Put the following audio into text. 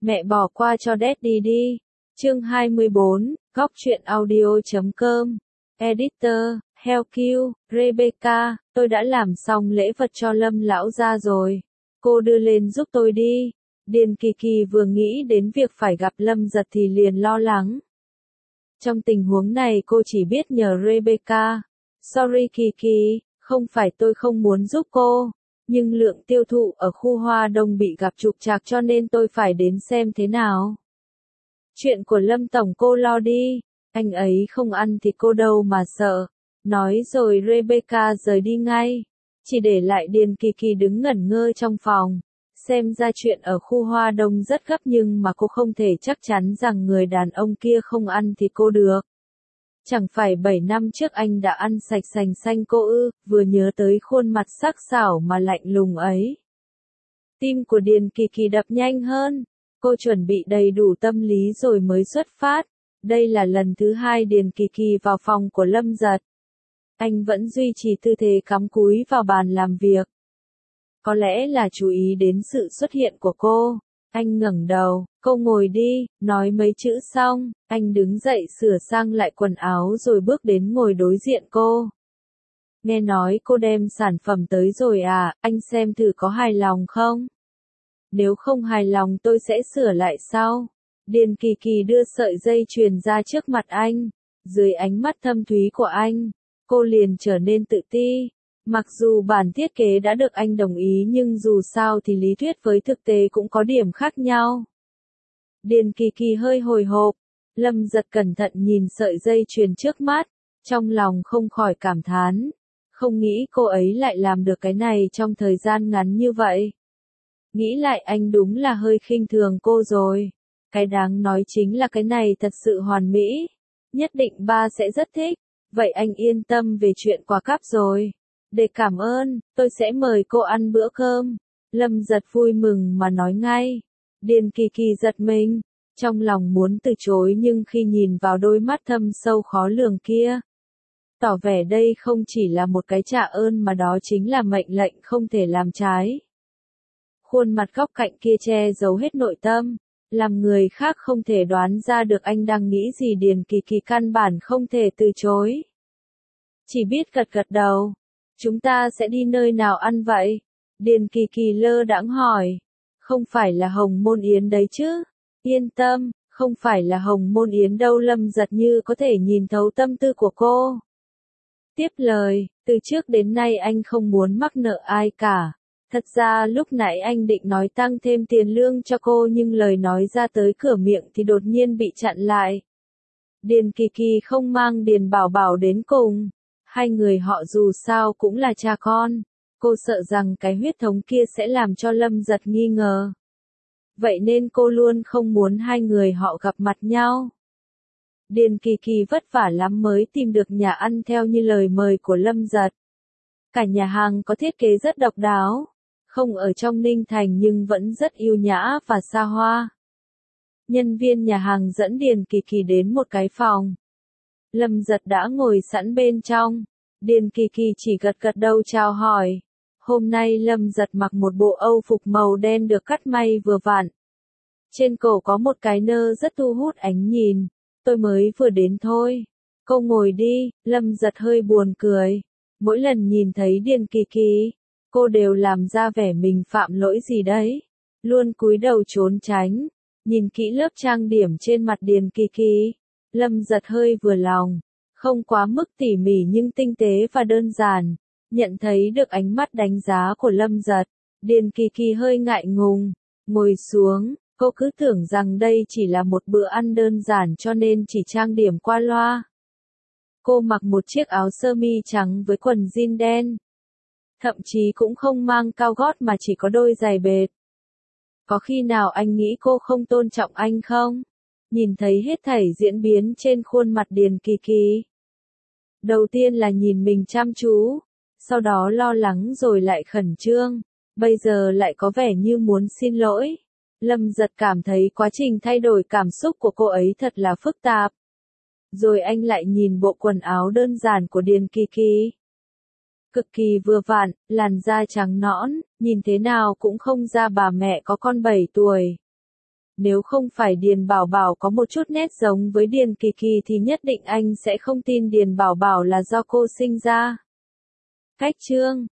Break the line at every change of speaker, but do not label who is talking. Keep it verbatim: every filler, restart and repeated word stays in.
Mẹ bỏ qua cho Daddy đi. Chương hai mươi bốn, góc truyện audio chấm com. Editor, Hellq, Rebecca, tôi đã làm xong lễ vật cho Lâm lão gia rồi. Cô đưa lên giúp tôi đi. Điền Kỳ Kỳ vừa nghĩ đến việc phải gặp Lâm Giật thì liền lo lắng. Trong tình huống này cô chỉ biết nhờ Rebecca. Sorry Kỳ Kỳ, không phải tôi không muốn giúp cô, nhưng lượng tiêu thụ ở khu Hoa Đông bị gặp trục trặc cho nên tôi phải đến xem thế nào. Chuyện của Lâm Tổng cô lo đi, anh ấy không ăn thì cô đâu mà sợ. Nói rồi Rebecca rời đi ngay, chỉ để lại Điền Kỳ Kỳ đứng ngẩn ngơ trong phòng. Xem ra chuyện ở khu Hoa Đông rất gấp nhưng mà cô không thể chắc chắn rằng người đàn ông kia không ăn thì cô được. Chẳng phải bảy năm trước anh đã ăn sạch sành xanh cô ư, vừa nhớ tới khuôn mặt sắc sảo mà lạnh lùng ấy. Tim của Điền Kỳ Kỳ đập nhanh hơn, cô chuẩn bị đầy đủ tâm lý rồi mới xuất phát. Đây là lần thứ hai Điền Kỳ Kỳ vào phòng của Lâm Giật. Anh vẫn duy trì tư thế cắm cúi vào bàn làm việc. Có lẽ là chú ý đến sự xuất hiện của cô. Anh ngẩng đầu, cô ngồi đi, nói mấy chữ xong, anh đứng dậy sửa sang lại quần áo rồi bước đến ngồi đối diện cô. Nghe nói cô đem sản phẩm tới rồi à, anh xem thử có hài lòng không? Nếu không hài lòng tôi sẽ sửa lại sau. Điền Kỳ Kỳ đưa sợi dây chuyền ra trước mặt anh. Dưới ánh mắt thâm thúy của anh, cô liền trở nên tự ti. Mặc dù bản thiết kế đã được anh đồng ý nhưng dù sao thì lý thuyết với thực tế cũng có điểm khác nhau. Điền Kỳ Kỳ hơi hồi hộp. Lâm Giật cẩn thận nhìn sợi dây chuyền trước mắt, trong lòng không khỏi cảm thán. Không nghĩ cô ấy lại làm được cái này trong thời gian ngắn như vậy. Nghĩ lại anh đúng là hơi khinh thường cô rồi. Cái đáng nói chính là cái này thật sự hoàn mỹ. Nhất định ba sẽ rất thích. Vậy anh yên tâm về chuyện quà cáp rồi. Để cảm ơn, tôi sẽ mời cô ăn bữa cơm. Lâm Giật vui mừng mà nói ngay. Điền Kỳ Kỳ giật mình, trong lòng muốn từ chối nhưng khi nhìn vào đôi mắt thâm sâu khó lường kia, tỏ vẻ đây không chỉ là một cái trả ơn mà đó chính là mệnh lệnh không thể làm trái. Khuôn mặt góc cạnh kia che giấu hết nội tâm, làm người khác không thể đoán ra được anh đang nghĩ gì. Điền Kỳ Kỳ căn bản không thể từ chối. Chỉ biết gật gật đầu. Chúng ta sẽ đi nơi nào ăn vậy? Điền Kỳ Kỳ lơ đãng hỏi. Không phải là Hồng Môn Yến đấy chứ? Yên tâm, không phải là Hồng Môn Yến đâu. Lâm Giật như có thể nhìn thấu tâm tư của cô. Tiếp lời, từ trước đến nay anh không muốn mắc nợ ai cả. Thật ra lúc nãy anh định nói tăng thêm tiền lương cho cô nhưng lời nói ra tới cửa miệng thì đột nhiên bị chặn lại. Điền Kỳ Kỳ không mang Điền Bảo Bảo đến cùng. Hai người họ dù sao cũng là cha con. Cô sợ rằng cái huyết thống kia sẽ làm cho Lâm Giật nghi ngờ. Vậy nên cô luôn không muốn hai người họ gặp mặt nhau. Điền Kỳ Kỳ vất vả lắm mới tìm được nhà ăn theo như lời mời của Lâm Giật. Cả nhà hàng có thiết kế rất độc đáo. Không ở trong Ninh Thành nhưng vẫn rất yêu nhã và xa hoa. Nhân viên nhà hàng dẫn Điền Kỳ Kỳ đến một cái phòng. Lâm Giật đã ngồi sẵn bên trong. Điền Kỳ Kỳ chỉ gật gật đầu chào hỏi. Hôm nay Lâm Giật mặc một bộ âu phục màu đen được cắt may vừa vặn. Trên cổ có một cái nơ rất thu hút ánh nhìn. Tôi mới vừa đến thôi. Cô ngồi đi. Lâm Giật hơi buồn cười. Mỗi lần nhìn thấy Điền Kỳ Kỳ, cô đều làm ra vẻ mình phạm lỗi gì đấy. Luôn cúi đầu trốn tránh. Nhìn kỹ lớp trang điểm trên mặt Điền Kỳ Kỳ, Lâm Giật hơi vừa lòng. Không quá mức tỉ mỉ nhưng tinh tế và đơn giản. Nhận thấy được ánh mắt đánh giá của Lâm Giật, Điền Kỳ Kỳ hơi ngại ngùng. Ngồi xuống, cô cứ tưởng rằng đây chỉ là một bữa ăn đơn giản cho nên chỉ trang điểm qua loa. Cô mặc một chiếc áo sơ mi trắng với quần jean đen. Thậm chí cũng không mang cao gót mà chỉ có đôi giày bệt. Có khi nào anh nghĩ cô không tôn trọng anh không? Nhìn thấy hết thảy diễn biến trên khuôn mặt Điền Kỳ Kỳ. Đầu tiên là nhìn mình chăm chú, sau đó lo lắng rồi lại khẩn trương, bây giờ lại có vẻ như muốn xin lỗi. Lâm Giật cảm thấy quá trình thay đổi cảm xúc của cô ấy thật là phức tạp. Rồi anh lại nhìn bộ quần áo đơn giản của Điền Kỳ Kỳ. Cực kỳ vừa vặn, làn da trắng nõn, nhìn thế nào cũng không ra bà mẹ có con bảy tuổi. Nếu không phải Điền Bảo Bảo có một chút nét giống với Điền Kỳ Kỳ thì nhất định anh sẽ không tin Điền Bảo Bảo là do cô sinh ra. Cách chương